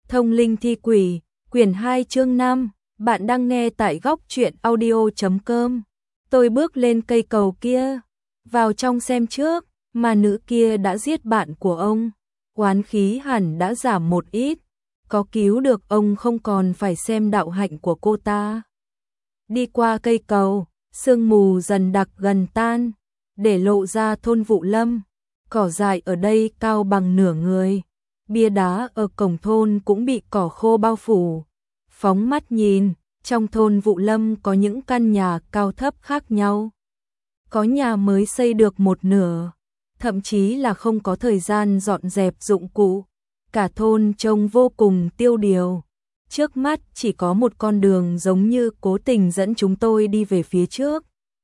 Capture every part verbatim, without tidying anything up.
Thông linh thi quỷ, quyển hai chương năm, bạn đang nghe tại góc truyện audio chấm com. Tôi bước lên cây cầu kia, vào trong xem trước, mà nữ kia đã giết bạn của ông, oán khí hẳn đã giảm một ít, có cứu được ông không còn phải xem đạo hạnh của cô ta. Đi qua cây cầu, sương mù dần đặc gần tan, để lộ ra thôn Vụ Lâm, cỏ dại ở đây cao bằng nửa người. Bia đá ở cổng thôn cũng bị cỏ khô bao phủ. Phóng mắt nhìn, trong thôn Vụ Lâm có những căn nhà cao thấp khác nhau. Có nhà mới xây được một nửa, thậm chí là không có thời gian dọn dẹp dụng cụ. Cả thôn trông vô cùng tiêu điều. Trước mắt chỉ có một con đường giống như cố tình dẫn chúng tôi đi về phía trước.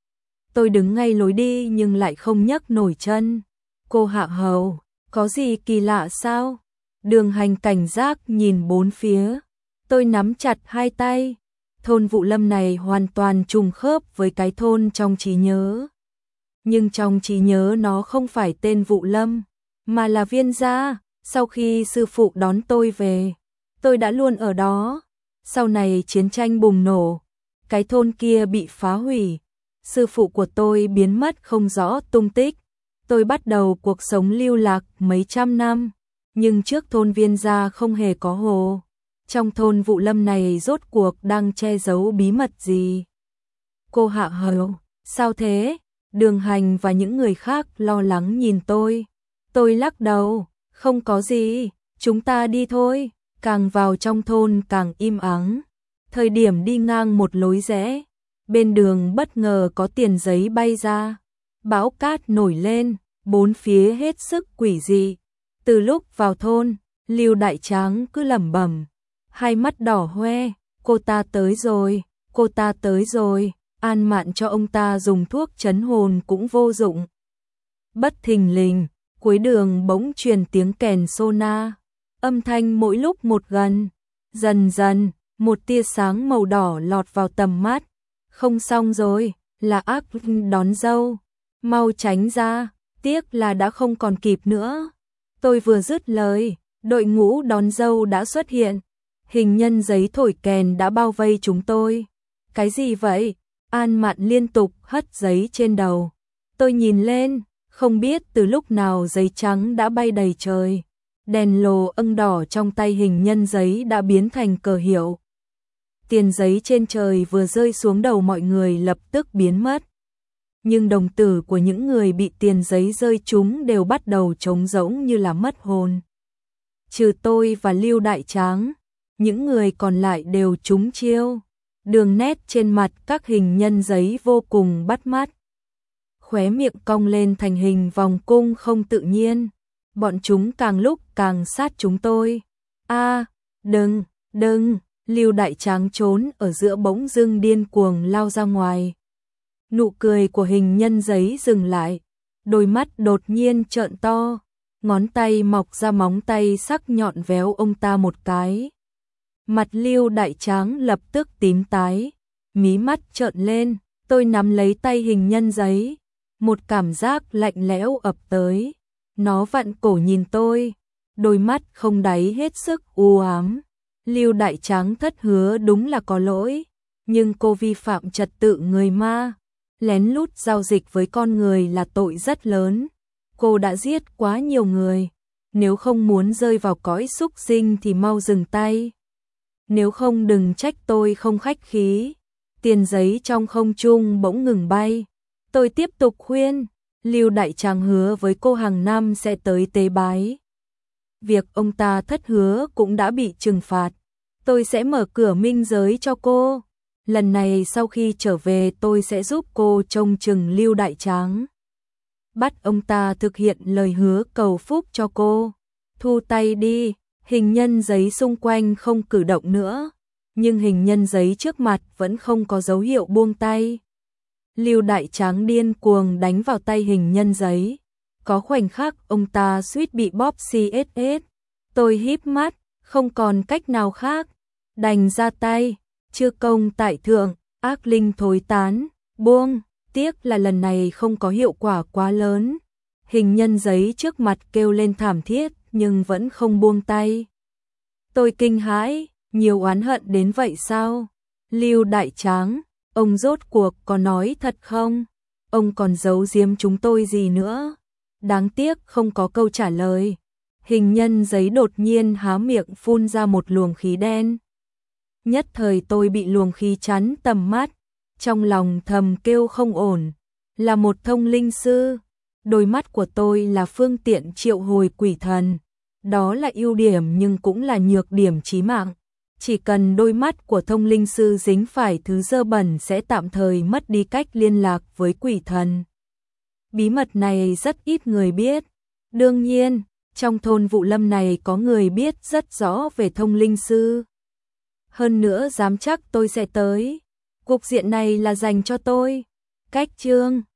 Tôi đứng ngay lối đi nhưng lại không nhấc nổi chân. Cô Hạ Hầu, có gì kỳ lạ sao? Đường Hành cảnh giác nhìn bốn phía. Tôi nắm chặt hai tay. Thôn Vụ Lâm này hoàn toàn trùng khớp với cái thôn trong trí nhớ. Nhưng trong trí nhớ nó không phải tên Vụ Lâm, mà là Viên gia. Sau khi sư phụ đón tôi về, tôi đã luôn ở đó. Sau này chiến tranh bùng nổ, cái thôn kia bị phá hủy. Sư phụ của tôi biến mất không rõ tung tích. Tôi bắt đầu cuộc sống lưu lạc mấy trăm năm. Nhưng trước thôn Viên gia không hề có hồ. Trong thôn Vụ Lâm này rốt cuộc đang che giấu bí mật gì? Cô Hạ Hầu, sao thế? Đường Hành và những người khác lo lắng nhìn tôi. Tôi lắc đầu, không có gì, chúng ta đi thôi. Càng vào trong thôn càng im ắng. Thời điểm đi ngang một lối rẽ, bên đường bất ngờ có tiền giấy bay ra. Bão cát nổi lên, bốn phía hết sức quỷ dị. Từ lúc vào thôn, Lưu Đại Tráng cứ lẩm bẩm, hai mắt đỏ hoe, cô ta tới rồi, cô ta tới rồi, An Mạn cho ông ta dùng thuốc trấn hồn cũng vô dụng. Bất thình lình, cuối đường bỗng truyền tiếng kèn sona, âm thanh mỗi lúc một gần, dần dần, một tia sáng màu đỏ lọt vào tầm mắt, không xong rồi, là ác đón dâu, mau tránh ra, tiếc là đã không còn kịp nữa. Tôi vừa dứt lời, đội ngũ đón dâu đã xuất hiện. Hình nhân giấy thổi kèn đã bao vây chúng tôi. Cái gì vậy? An Mạn liên tục hất giấy trên đầu. Tôi nhìn lên, không biết từ lúc nào giấy trắng đã bay đầy trời. Đèn lồ ưng đỏ trong tay hình nhân giấy đã biến thành cờ hiệu. Tiền giấy trên trời vừa rơi xuống đầu mọi người lập tức biến mất. Nhưng đồng tử của những người bị tiền giấy rơi trúng đều bắt đầu trống rỗng như là mất hồn. Trừ tôi và Lưu Đại Tráng, những người còn lại đều trúng chiêu. Đường nét trên mặt các hình nhân giấy vô cùng bắt mắt. Khóe miệng cong lên thành hình vòng cung không tự nhiên. Bọn chúng càng lúc càng sát chúng tôi. A, đừng, đừng, Lưu Đại Tráng trốn ở giữa bỗng dưng điên cuồng lao ra ngoài. Nụ cười của hình nhân giấy dừng lại, đôi mắt đột nhiên trợn to, ngón tay mọc ra móng tay sắc nhọn véo ông ta một cái. Mặt Lưu Đại Tráng lập tức tím tái, mí mắt trợn lên, tôi nắm lấy tay hình nhân giấy, một cảm giác lạnh lẽo ập tới. Nó vặn cổ nhìn tôi, đôi mắt không đáy hết sức u ám. Lưu Đại Tráng thất hứa đúng là có lỗi, nhưng cô vi phạm trật tự người ma. Lén lút giao dịch với con người là tội rất lớn. Cô đã giết quá nhiều người. Nếu không muốn rơi vào cõi súc sinh thì mau dừng tay. Nếu không đừng trách tôi không khách khí. Tiền giấy trong không trung bỗng ngừng bay. Tôi tiếp tục khuyên. Lưu Đại Tráng hứa với cô hàng năm sẽ tới tế bái. Việc ông ta thất hứa cũng đã bị trừng phạt. Tôi sẽ mở cửa minh giới cho cô. Lần này sau khi trở về tôi sẽ giúp cô trông chừng Lưu Đại Tráng. Bắt ông ta thực hiện lời hứa cầu phúc cho cô. Thu tay đi, hình nhân giấy xung quanh không cử động nữa. Nhưng hình nhân giấy trước mặt vẫn không có dấu hiệu buông tay. Lưu Đại Tráng điên cuồng đánh vào tay hình nhân giấy. Có khoảnh khắc ông ta suýt bị bóp xê ét ét. Tôi híp mắt, không còn cách nào khác. Đành ra tay. Chưa công tại thượng, ác linh thối tán, buông, tiếc là lần này không có hiệu quả quá lớn. Hình nhân giấy trước mặt kêu lên thảm thiết nhưng vẫn không buông tay. Tôi kinh hãi, nhiều oán hận đến vậy sao? Lưu Đại Tráng, ông rốt cuộc có nói thật không? Ông còn giấu giếm chúng tôi gì nữa? Đáng tiếc không có câu trả lời. Hình nhân giấy đột nhiên há miệng phun ra một luồng khí đen. Nhất thời tôi bị luồng khí chắn tầm mắt, trong lòng thầm kêu không ổn. Là một thông linh sư, đôi mắt của tôi là phương tiện triệu hồi quỷ thần. Đó là ưu điểm nhưng cũng là nhược điểm chí mạng. Chỉ cần đôi mắt của thông linh sư dính phải thứ dơ bẩn sẽ tạm thời mất đi cách liên lạc với quỷ thần. Bí mật này rất ít người biết. Đương nhiên, trong thôn Vụ Lâm này có người biết rất rõ về thông linh sư. Hơn nữa dám chắc tôi sẽ tới. Cục diện này là dành cho tôi. Cách chương